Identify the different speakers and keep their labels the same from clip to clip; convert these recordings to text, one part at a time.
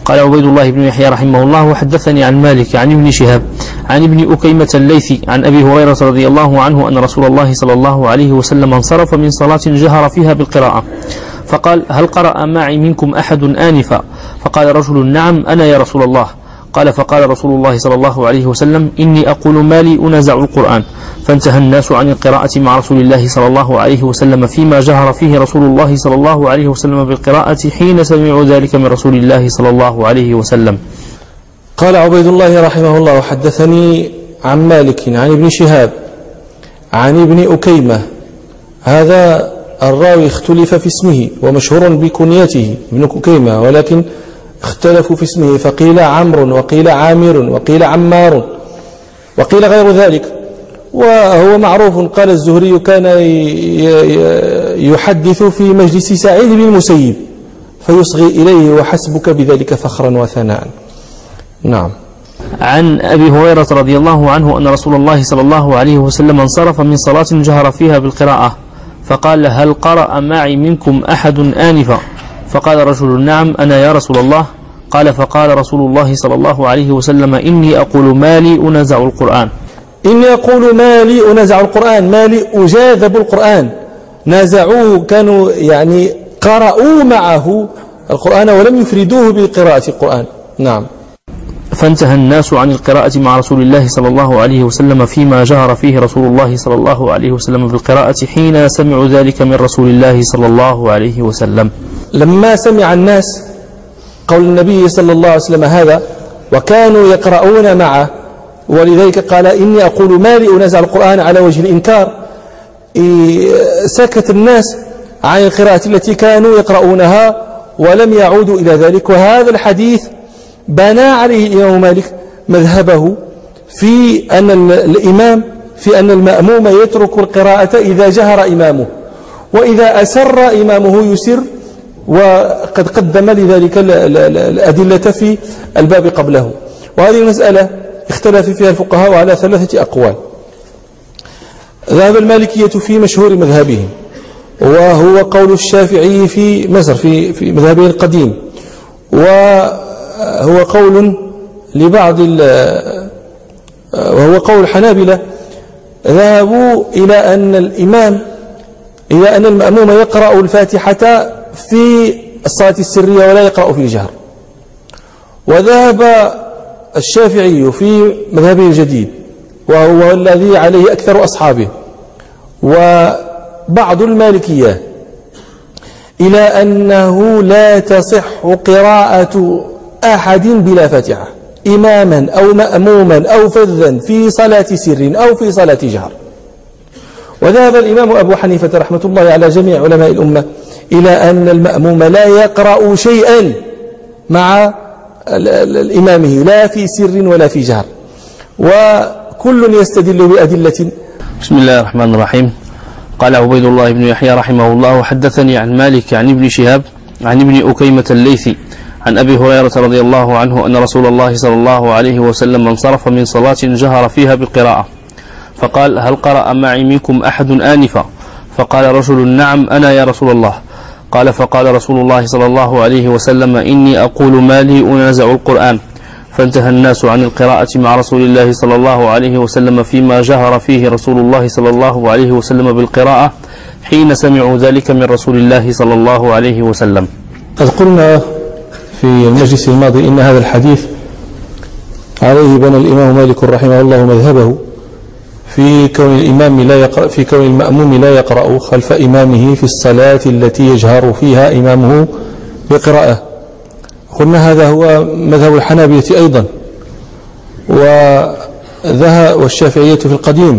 Speaker 1: قال عبيد الله بن يحيى رحمه الله وحدثني عن مالك عن ابن شهاب عن ابن أكيمة الليثي عن أبي هريرة رضي الله عنه أن رسول الله صلى الله عليه وسلم انصرف من صلاة جهر فيها بالقراءة فقال هل قرأ معي منكم أحد آنفا؟ فقال رجل نعم أنا يا رسول الله. قال فقال رسول الله صلى الله عليه وسلم إني أقول ما لي أنازع القرآن. فانتهى الناس عن القراءة مع رسول الله صلى الله عليه وسلم فيما جهر فيه رسول الله صلى الله عليه وسلم بالقراءة حين سمعوا ذلك من رسول الله صلى الله عليه وسلم.
Speaker 2: قال عبيد الله رحمه الله حدثني عن مالك عن ابن شهاب عن ابن أكيمة. هذا الراوي اختلف في اسمه ومشهور بكنيته ابن أكيمة، ولكن اختلفوا في اسمه، فقيل عمرو وقيل عامر وقيل عمار وقيل غير ذلك. وهو معروف، قال الزهري كان يحدث في مجلس سعيد بن المسيب فيصغي إليه وحسبك بذلك فخرا وثناء. نعم.
Speaker 1: عن أبي هريرة رضي الله عنه أن رسول الله صلى الله عليه وسلم انصرف من صلاة جهر فيها بالقراءة فقال هل قرأ معي منكم أحد آنفا؟ فقال رجل نعم أنا يا رسول الله. قال فقال رسول الله صلى الله عليه وسلم إني أقول ما لي أنازع القرآن.
Speaker 2: إني أقول ما لي أنازع القرآن، ما لي أجاذب القرآن. نازعوه، كانوا يعني قرأوا معه القرآن ولم يفردوه بقراءة القرآن. نعم.
Speaker 1: فانتهى الناس عن القراءة مع رسول الله صلى الله عليه وسلم فيما جهر فيه رسول الله صلى الله عليه وسلم بالقراءة حين سمعوا ذلك من رسول الله صلى الله عليه وسلم.
Speaker 2: لما سمع الناس قول النبي صلى الله عليه وسلم هذا وكانوا يقرؤون معه، ولذلك قال إني أقول ما لي أنازع القرآن على وجه الإنكار، سكت الناس عن القراءة التي كانوا يقرؤونها ولم يعودوا إلى ذلك. وهذا الحديث بنى عليه الإمام مالك مذهبه في أن المأموم يترك القراءة إذا جهر إمامه، وإذا أسر إمامه يسر، وقد قدم لذلك الأدلة في الباب قبله. وهذه المسألة اختلف فيها الفقهاء على 3 أقوال. ذهب المالكية في مشهور مذهبهم، وهو قول الشافعي في مصر في مذهبه القديم، وهو قول لبعض وهو قول الحنابلة. ذهبوا إلى أن المأموم يقرأ الفاتحة في الصلاة السرية ولا يقرأ في الجهر. وذهب الشافعي في مذهبه الجديد، وهو الذي عليه أكثر أصحابه وبعض المالكية، إلى أنه لا تصح قراءة أحد بلا فاتحة، إماما أو مأموما أو فذا، في صلاة سر أو في صلاة جهر. وذهب الإمام أبو حنيفة رحمة الله على جميع علماء الأمة إلى أن المأموم لا يقرأ شيئا مع الإمامه، لا في سر ولا في جهر، وكل يستدل بأدلة.
Speaker 1: بسم الله الرحمن الرحيم. قال عبيد الله بن يحيى رحمه الله وحدثني عن مالك عن ابن شهاب عن ابن أكيمة الليثي عن أبي هريرة رضي الله عنه أن رسول الله صلى الله عليه وسلم انصرف من صلاة جهر فيها بالقراءة فقال هل قرأ معي منكم أحد آنفا؟ فقال رجل نعم أنا يا رسول الله. قال فقال رسول الله صلى الله عليه وسلم إني أقول ما لي أنازع القرآن. فانتهى الناس عن القراءة مع رسول الله صلى الله عليه وسلم فيما جهر فيه رسول الله صلى الله عليه وسلم بالقراءة حين سمعوا ذلك من رسول الله صلى الله عليه وسلم.
Speaker 2: قد قلنا في المجلس الماضي إن هذا الحديث عليه بنى الإمام مالك رحمه الله مذهبه في كون المأموم لا يقرأ خلف إمامه في الصلاة التي يجهر فيها إمامه بقراءة. قلنا هذا هو مذهب الحنابلة أيضا، والشافعية في القديم.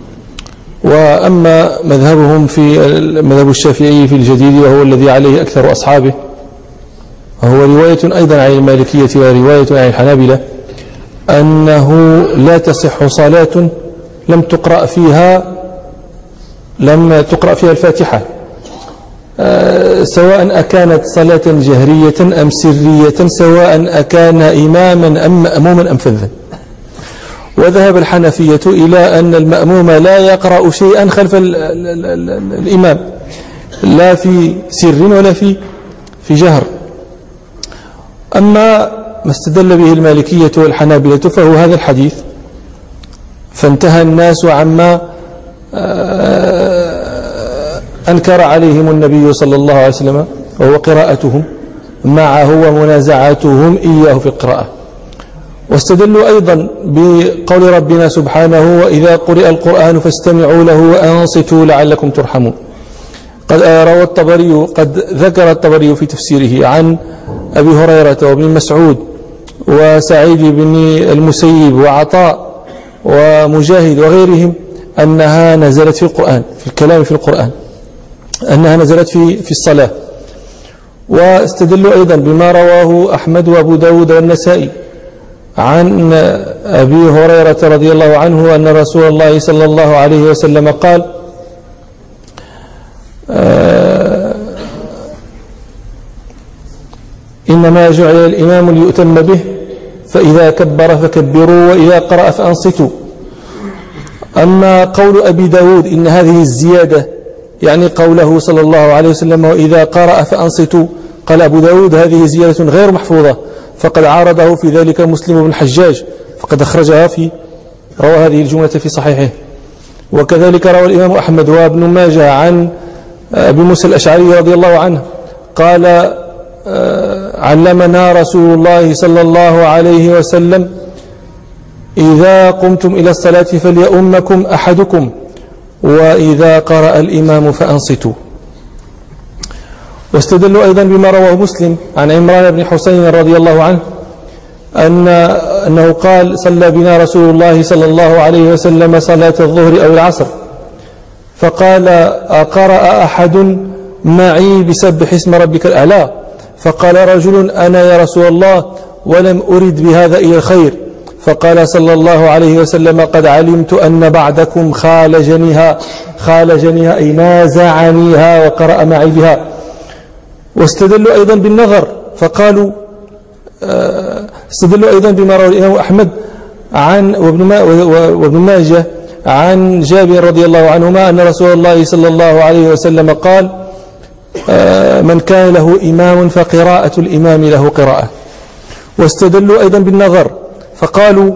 Speaker 2: وأما مذهبهم في مذهب الشافعي في الجديد، وهو الذي عليه أكثر أصحابه، وهو رواية أيضا عن المالكية ورواية عن الحنابلة، أنه لا تصح صلاة لم تقرأ فيها الفاتحة، سواء أكانت صلاة جهرية أم سرية، سواء أكان إماما أم مأموما أم فذا. وذهب الحنفية إلى أن المأموم لا يقرأ شيئا خلف الإمام، لا في سر ولا في جهر. أما ما استدل به المالكية والحنابلة فهو هذا الحديث، فانتهى الناس عما أنكر عليهم النبي صلى الله عليه وسلم، وهو قراءتهم معه ومنازعتهم إياه في القراءة. واستدلوا أيضا بقول ربنا سبحانه: وإذا قرئ القرآن فاستمعوا له وأنصتوا لعلكم ترحمون. قد روى الطبري، قد ذكر الطبري في تفسيره عن أبي هريرة وابن مسعود وسعيد بن المسيب وعطاء ومجاهد وغيرهم أنها نزلت في القرآن، في الكلام في القرآن، أنها نزلت في الصلاة. واستدلوا أيضا بما رواه أحمد وأبو داود والنسائي عن أبي هريرة رضي الله عنه أن رسول الله صلى الله عليه وسلم قال: إنما جعل الإمام ليؤتم به، فإذا كبر فكبروا، وإذا قرأ فأنصتوا. أما قول أبي داود إن هذه الزيادة يعني قوله صلى الله عليه وسلم: وإذا قرأ فأنصتوا، قال أبو داود: هذه زيادة غير محفوظة، فقد عارضه في ذلك مسلم بن الحجاج، فقد أخرجها روى هذه الجملة في صحيحه. وكذلك روى الإمام أحمد وابن ماجه عن أبي موسى الأشعري رضي الله عنه قال: علمنا رسول الله صلى الله عليه وسلم: إذا قمتم إلى الصلاة فليؤمكم أحدكم، وإذا قرأ الإمام فأنصتوا. واستدلوا أيضا بما رواه مسلم عن عمران بن حسين رضي الله عنه أنه قال: صلى بنا رسول الله صلى الله عليه وسلم صلاة الظهر أو العصر، فقال: أقرأ أحد معي بسبح اسم ربك الأعلى؟ فقال رجل: أنا يا رسول الله، ولم أرد بهذا إلى الخير. فقال صلى الله عليه وسلم: قد علمت أن بعدكم خالجنيها أي نازعنيها وقرأ معي بها. واستدلوا أيضا بالنظر، فقالوا استدلوا أيضا بما روى الإمام أحمد وابن ماجه عن جابر رضي الله عنهما أن رسول الله صلى الله عليه وسلم قال: من كان له إمام فقراءة الإمام له قراءة. واستدلوا أيضا بالنظر، فقالوا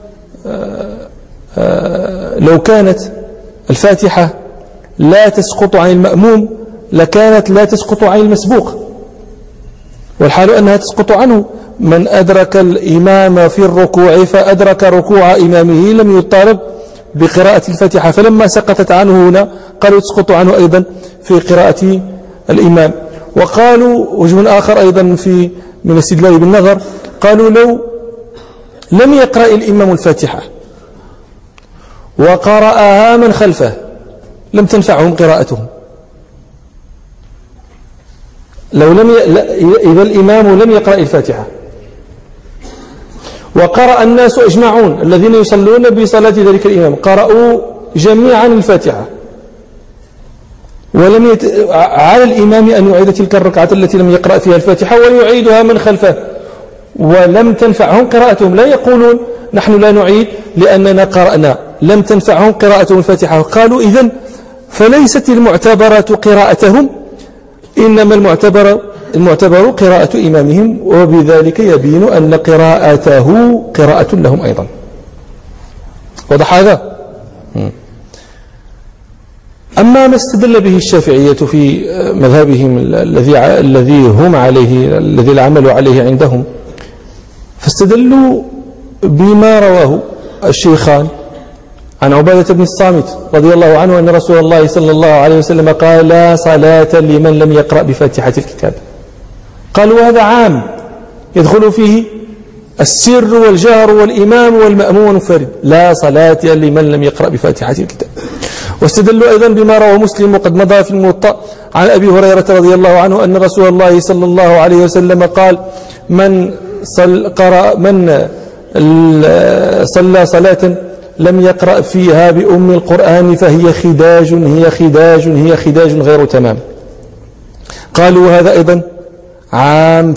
Speaker 2: لو كانت الفاتحة لا تسقط عن المأموم لكانت لا تسقط عن المسبوق، والحال أنها تسقط عنه. من أدرك الإمام في الركوع فأدرك ركوع إمامه لم يطالب بقراءة الفاتحة، فلما سقطت عنه هنا قالوا تسقط عنه أيضا في قراءة الإمام. وقالوا وجه آخر أيضا من الاستدلال بالنظر، قالوا لو لم يقرأ الإمام الفاتحة وقرأها من خلفه لم تنفعهم قراءتهم. إذا الإمام لم يقرأ الفاتحة وقرأ الناس أجمعون الذين يصلون بصلاة ذلك الإمام قرأوا جميعا الفاتحة، ولم على الإمام أن يعيد تلك الركعة التي لم يقرأ فيها الفاتحة ويعيدها من خلفه، ولم تنفعهم قراءتهم. لا يقولون نحن لا نعيد لأننا قرأنا، لم تنفعهم قراءتهم الفاتحة. قالوا إذن فليست المعتبرة قراءتهم، إنما المعتبر قراءة إمامهم، وبذلك يبين أن قراءته قراءة لهم أيضا. وضح هذا؟ أما ما استدل به الشافعية في مذهبهم الذي هم عليه، الذي العمل عليه عندهم، فاستدلوا بما رواه الشيخان عن عبادة بن الصامت رضي الله عنه أن رسول الله صلى الله عليه وسلم قال: لا صلاة لمن لم يقرأ بفاتحة الكتاب. قالوا هذا عام يدخل فيه السر والجهر والإمام والمأموم والمنفرد، لا صلاة لمن لم يقرأ بفاتحة الكتاب. واستدلوا أيضا بما رواه مسلم وقد مضى في الموطأ عن أبي هريرة رضي الله عنه أن رسول الله صلى الله عليه وسلم قال: من صلى صلاة لم يقرأ فيها بأم القرآن فهي خداج غير تمام. قالوا هذا أيضا عام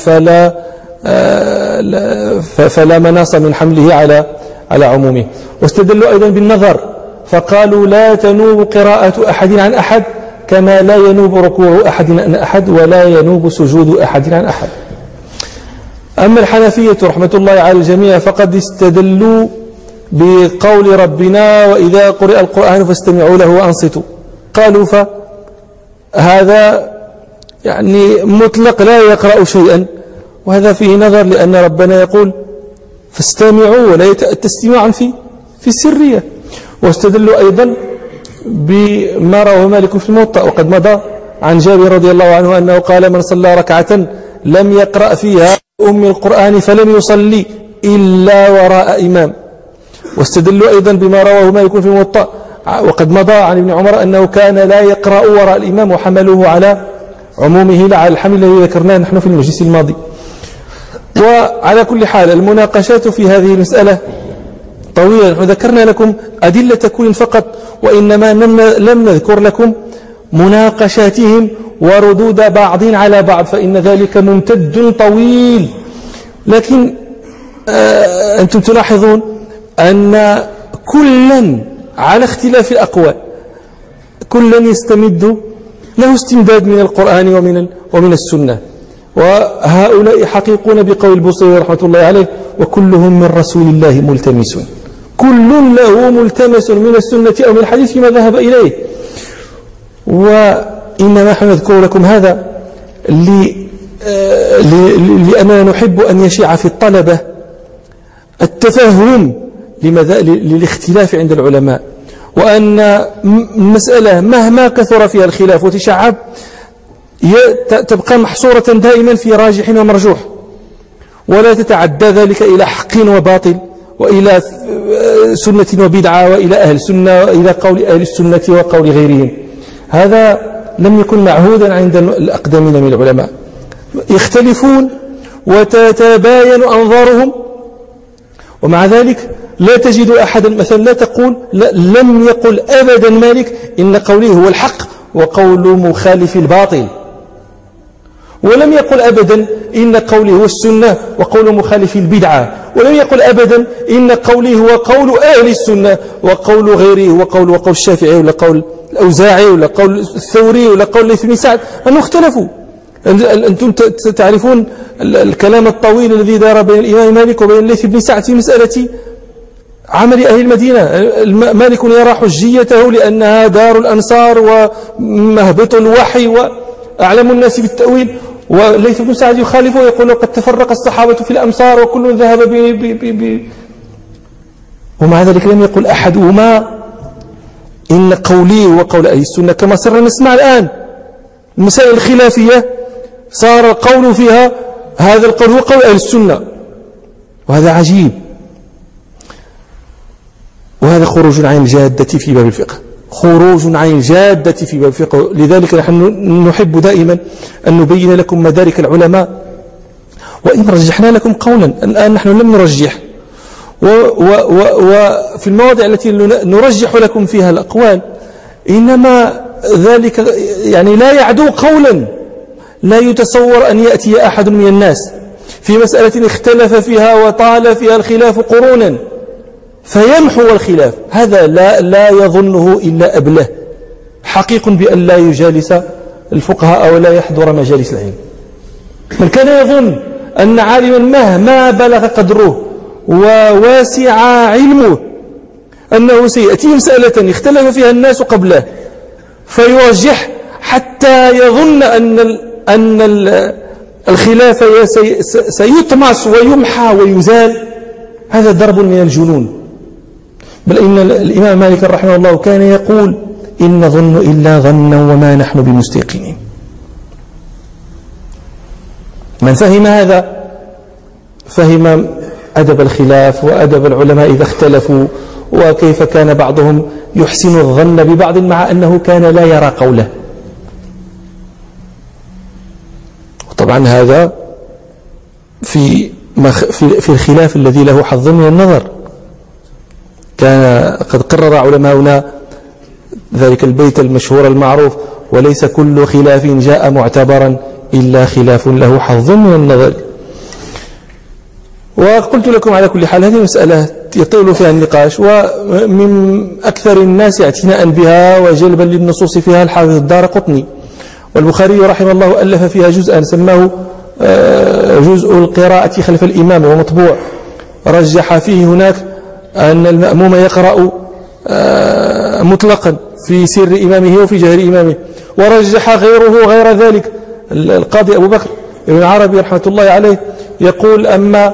Speaker 2: فلا مناص من حمله على عمومه. واستدلوا أيضا بالنظر، فقالوا لا تنوب قراءة أحد عن أحد كما لا ينوب ركوع أحد عن أحد ولا ينوب سجود أحد عن أحد. أما الحنفية رحمة الله على الجميع فقد استدلوا بقول ربنا وإذا قرئ القرآن فاستمعوا له وأنصتوا، قالوا فهذا يعني مطلق لا يقرأ شيئا، وهذا فيه نظر لأن ربنا يقول فاستمعوا ولا يتأتى في السرية. واستدلوا أيضا بما رواه مالك في الموطأ وقد مضى عن جابر رضي الله عنه أنه قال من صلى ركعة لم يقرأ فيها أم القرآن فلم يصلي إلا وراء إمام. واستدلوا أيضا بما رواه مالك في الموطأ وقد مضى عن ابن عمر أنه كان لا يقرأ وراء الإمام وحملوه على عمومه لا على الحمل الذي ذكرناه نحن في المجلس الماضي. وعلى كل حال المناقشات في هذه المسألة طويلة، نحن ذكرنا لكم أدلة كل فقط، وإنما لم نذكر لكم مناقشاتهم وردود بعض على بعض، فإن ذلك ممتد طويل. لكن أنتم تلاحظون أن كلا على اختلاف الأقوال كلا يستمد له استمداد من القرآن ومن السنة، وهؤلاء حقيقون بقول البوصيري رحمة الله عليه وكلهم من رسول الله ملتمس، كل له ملتمس من السنة أو من الحديث فيما ذهب إليه. وإنما نحن نذكر لكم هذا لأننا نحب أن يشيع في الطلبة التفهم للاختلاف عند العلماء، وأن المسألة مهما كثر فيها الخلاف وتشعب تبقى محصورة دائما في راجح ومرجوح، ولا تتعدى ذلك إلى حق وباطل وإلى سنة وبدعة وإلى أهل السنة وإلى قول أهل السنة وقول غيرهم. هذا لم يكن معهودا عند الأقدمين من العلماء، يختلفون وتتباين أنظارهم، ومع ذلك لا تجد أحدا مثلا لا تقول لم يقل أبدا مالك إن قوله هو الحق وقول مخالف الباطل، ولم يقل أبدا إن قوله هو السنة وقول مخالف البدعة، ولم يقل أبدا إن قوله هو قول أهل السنة وقول غيره وقول الشافعي ولا قول الأوزاعي ولا قول الثوري ولا قول الليث بن سعد، أنه اختلفوا. أنتم تعرفون الكلام الطويل الذي دار بين الإمام مالك وبين الليث بن سعد في مسألة عمل أهل المدينة. مالك يرى حجيته لأنها دار الأنصار ومهبط الوحي وأعلم الناس بالتأويل، والليث بن سعد يخالفه ويقول قد تفرق الصحابة في الأمصار وكل ذهب ومع ذلك لم يقل أحدهما إن قولي وقول أهل السنة، كما صرنا نسمع الآن المسائل الخلافية صار القول فيها هذا القول هو قول أهل السنة، وهذا عجيب، وهذا خروج عن الجادة في باب الفقه، خروج عن الجادة في باب الفقه. لذلك نحن نحب دائما أن نبين لكم مدارك العلماء، وإن رجحنا لكم قولا الآن نحن لم نرجح، وفي المواضع التي نرجح لكم فيها الأقوال إنما ذلك يعني لا يعدو قولا، لا يتصور أن يأتي أحد من الناس في مسألة اختلف فيها وطال فيها الخلاف قرونا فيمحو الخلاف، هذا لا يظنه إلا أبله، حقيق بأن لا يجالس الفقهاء ولا يحضر مجالس العلم. من كان يظن أن عالما مهما بلغ قدره وواسع علمه أنه سيأتي مسألة اختلف فيها الناس قبله فيرجح حتى يظن أن الخلاف سيطمس ويمحى ويزال، هذا ضرب من الجنون. بل إن الإمام مالك رحمه الله كان يقول إن نظن إلا ظنا وما نحن بمستيقنين. من فهم هذا فهم أدب الخلاف وأدب العلماء إذا اختلفوا، وكيف كان بعضهم يحسن الظن ببعض مع أنه كان لا يرى قوله. طبعا هذا في الخلاف الذي له حظ من النظر. كان قد قرر علماؤنا ذلك البيت المشهور المعروف: وليس كل خلاف جاء معتبرا إلا خلاف له حظ من النظر. وقلت لكم على كل حال هذه مسألة يطول فيها النقاش، ومن أكثر الناس اعتناء بها وجلبا للنصوص فيها الحافظ الدارقطني، والبخاري رحمه الله ألف فيها جزءا سماه جزء القراءة خلف الإمام ومطبوع، رجح فيه هناك أن المأموم يقرأ مطلقا في سر إمامه وفي جهر إمامه، ورجح غيره غير ذلك. القاضي أبو بكر ابن عربي رحمة الله عليه يقول أما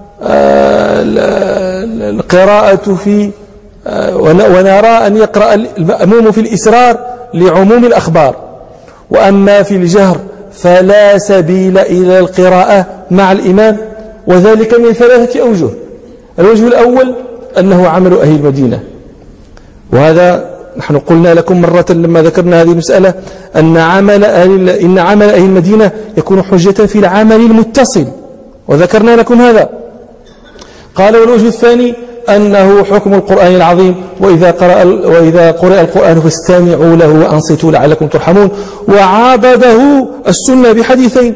Speaker 2: القراءة في ونرى أن يقرأ المأموم في الإسرار لعموم الأخبار، وأما في الجهر فلا سبيل إلى القراءة مع الإمام، وذلك من 3 أوجه. الوجه الأول أنه عمل أهل المدينة، وهذا نحن قلنا لكم مرة لما ذكرنا هذه المسألة أن عمل أهل المدينة يكون حجة في العمل المتصل، وذكرنا لكم هذا. قال والوجه الثاني أنه حكم القرآن العظيم، وإذا قرأ القرآن فاستمعوا له وأنصتوا لعلكم ترحمون، وعاضده السنة بحديثين: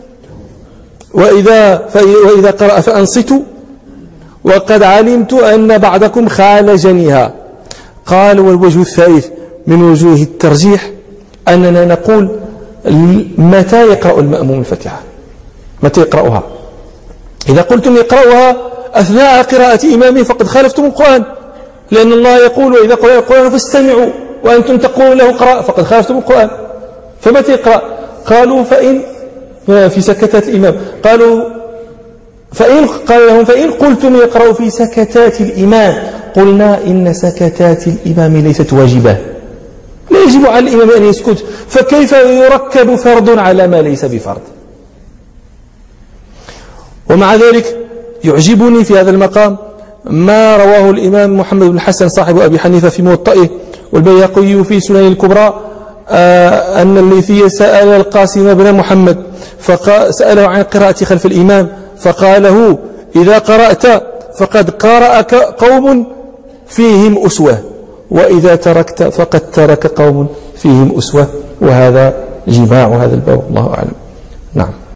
Speaker 2: وإذا قرأ فأنصتوا وقد علمت أن بعضكم خالجنيها. قال والوجه الثالث من وجوه الترجيح أننا نقول متى يقرأ المأموم الفاتحة، متى يقرأها. إذا قلتم يقرأها أثناء قراءة إمامه فقد خالفتم القرآن، لأن الله يقول وإذا قرأ القرآن فاستمعوا، وأنتم تقولون له قرأ، فقد خالفتم القرآن. فمتى يقرأ؟ قالوا فإن في سكتات الإمام، قال لهم فإن قلتم يقرأ في سكتات الإمام قلنا إن سكتات الإمام ليست واجبة، لا يجب على الإمام أن يسكت، فكيف يركب فرض على ما ليس بفرض؟ ومع ذلك يعجبني في هذا المقام ما رواه الإمام محمد بن حسن صاحب أبي حنيفة في موطئه، والبيهقي في سنن الكبرى، أن الليثي سأل القاسم بن محمد فسأله عن القراءة خلف الإمام، فقال له إذا قرأت فقد قرأك قوم فيهم أسوة، وإذا تركت فقد ترك قوم فيهم أسوة. وهذا جماع هذا الباب، الله أعلم. نعم.